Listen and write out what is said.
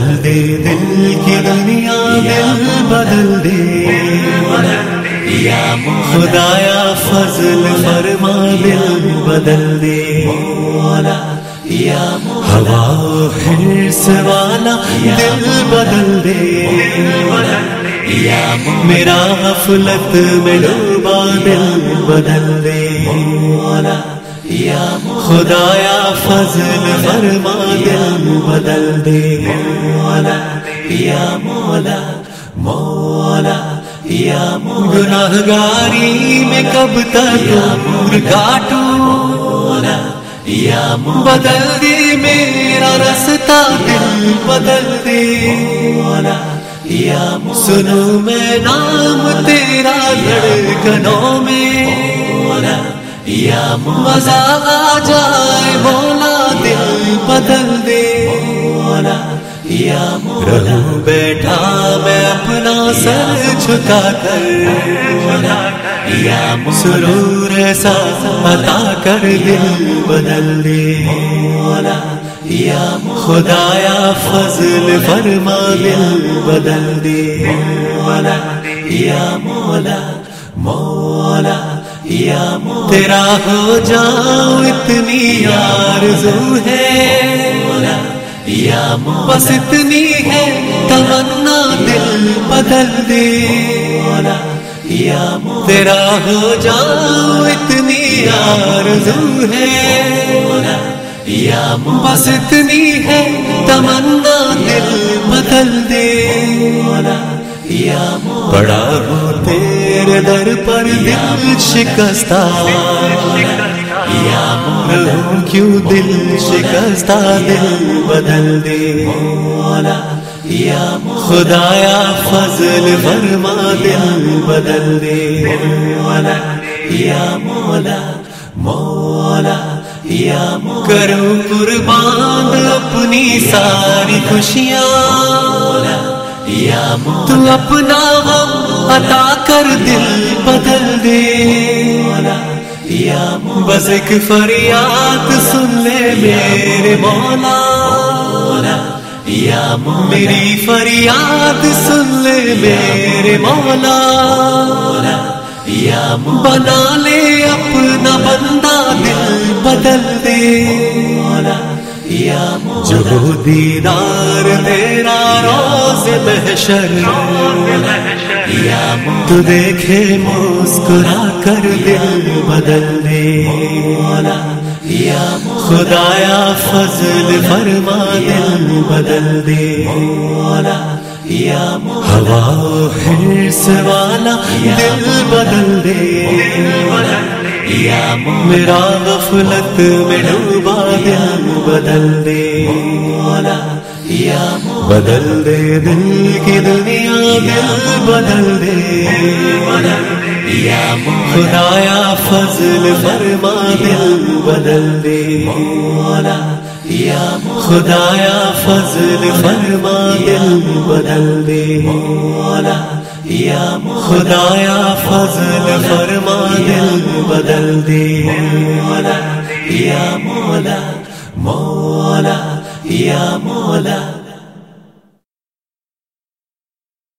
دے دل کی دنیا دل بدل دے خدایا فضل فرما دل بدل دے ہوا حرص والا دل بدل دے میرا غفلت میں ڈوبا دل بدل دے خدایا فضل فرما دل بدل دے یا مولا مولا یا گناہگاری میں کب تک عمر کاٹوں یا بدل دے میرا رستہ دل بدل دے یا سنو میں نام تیرا دھڑکنوں میں یا مزہ آ جائے مولا دل بدل دے یا رہوں بیٹھا میں اپنا سر جھکا کر یا سرور ایسا عطا کر دل بدل دے یا خدایا فضل فرما دل بدل دے یا مولا مولا یا تیرا ہو جاؤں اتنی آرزو ہے یا بس اتنی ہے تمنا دل بدل دے یا تیرا ہو جاؤں اتنی آرزو ہے یا بس اتنی ہے تمنا دل بدل دے پڑا ہوں تیرے در پر دل شکستہ یا رہوں کیوں دل شکستہ دل بدل دے یا خدایا فضل فرما دل بدل دے یا مولا مولا یا کروں قربان اپنی ساری خوشیاں یا تو اپنا غم عطا کر دل بدل دے یا بس ایک فریاد سن لے میرے مولا یا میری فریاد سن لے میرے مولا یا بنا لے اپنا بندہ دل بدل دے جو دیدار تیرا روز محشر یا تو دیکھے مسکرا کر دل بدل دے یا خدایا فضل فرما دل بدل دے یا ہوا حرص والا دل بدل دے یا میرا غفلت میں ڈوبا دل بدل دے یا بدل دے دل کی دنیا دل بدل دے یا خدایا فضل فرما دل بدل دے یا خدایا فضل فرما دل بدل دے یا خدایا فضل فرما دل بدل دے یا مولا مولا یا مولا